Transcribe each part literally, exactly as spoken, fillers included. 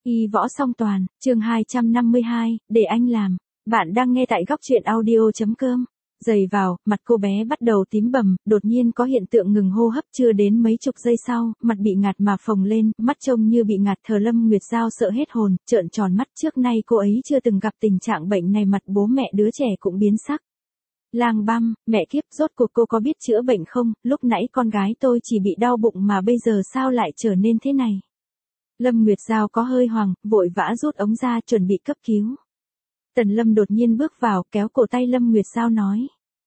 Y võ song toàn, chương hai trăm năm mươi hai, để anh làm. Bạn đang nghe tại góc truyện audio.com. Giày vào, mặt cô bé bắt đầu tím bầm, đột nhiên có hiện tượng ngừng hô hấp, chưa đến mấy chục giây sau, mặt bị ngạt mà phồng lên, mắt trông như bị ngạt thở. Lâm Nguyệt Giao sợ hết hồn, trợn tròn mắt, trước nay cô ấy chưa từng gặp tình trạng bệnh này, mặt bố mẹ đứa trẻ cũng biến sắc. Lang băm, mẹ kiếp, rốt cuộc cô có biết chữa bệnh không, lúc nãy con gái tôi chỉ bị đau bụng mà bây giờ sao lại trở nên thế này. Lâm Nguyệt Giao có hơi hoảng, vội vã rút ống ra chuẩn bị cấp cứu. Tần Lâm đột nhiên bước vào, kéo cổ tay Lâm Nguyệt Giao nói.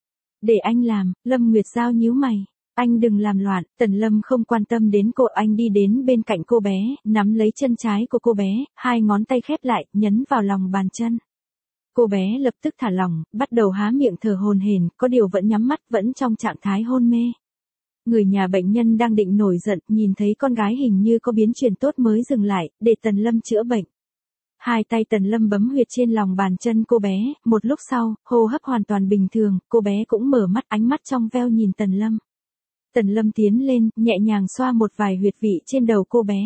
Để anh làm. Lâm Nguyệt Giao nhíu mày. Anh đừng làm loạn. Tần Lâm không quan tâm đến cô, anh đi đến bên cạnh cô bé, nắm lấy chân trái của cô bé, hai ngón tay khép lại, nhấn vào lòng bàn chân. Cô bé lập tức thả lỏng, bắt đầu há miệng thở hổn hển, có điều vẫn nhắm mắt, vẫn trong trạng thái hôn mê. Người nhà bệnh nhân đang định nổi giận, nhìn thấy con gái hình như có biến chuyển tốt mới dừng lại, để Tần Lâm chữa bệnh. Hai tay Tần Lâm bấm huyệt trên lòng bàn chân cô bé, một lúc sau, hô hấp hoàn toàn bình thường, cô bé cũng mở mắt, ánh mắt trong veo nhìn Tần Lâm. Tần Lâm tiến lên, nhẹ nhàng xoa một vài huyệt vị trên đầu cô bé.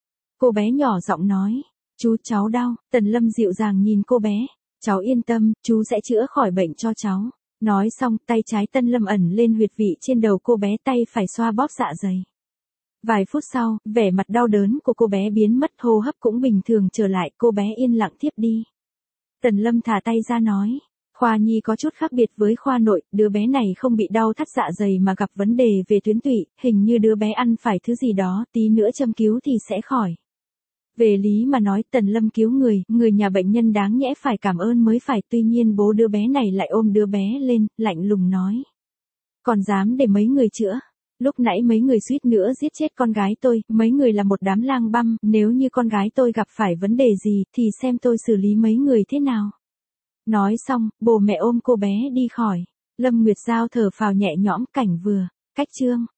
Cô bé nhỏ giọng nói, chú, cháu đau. Tần Lâm dịu dàng nhìn cô bé, cháu yên tâm, chú sẽ chữa khỏi bệnh cho cháu. Nói xong, tay trái Tần Lâm ẩn lên huyệt vị trên đầu cô bé, tay phải xoa bóp dạ dày. Vài phút sau, vẻ mặt đau đớn của cô bé biến mất, hô hấp cũng bình thường trở lại, cô bé yên lặng thiếp đi. Tần Lâm thả tay ra nói, khoa nhi có chút khác biệt với khoa nội, đứa bé này không bị đau thắt dạ dày mà gặp vấn đề về tuyến tụy, hình như đứa bé ăn phải thứ gì đó, tí nữa châm cứu thì sẽ khỏi. Về lý mà nói, Tần Lâm cứu người, người nhà bệnh nhân đáng nhẽ phải cảm ơn mới phải, tuy nhiên bố đứa bé này lại ôm đứa bé lên, lạnh lùng nói. Còn dám để mấy người chữa? Lúc nãy mấy người suýt nữa giết chết con gái tôi, mấy người là một đám lang băm, nếu như con gái tôi gặp phải vấn đề gì, thì xem tôi xử lý mấy người thế nào. Nói xong, bố mẹ ôm cô bé đi khỏi. Lâm Nguyệt Giao thở phào nhẹ nhõm, cảnh vừa, cách chương.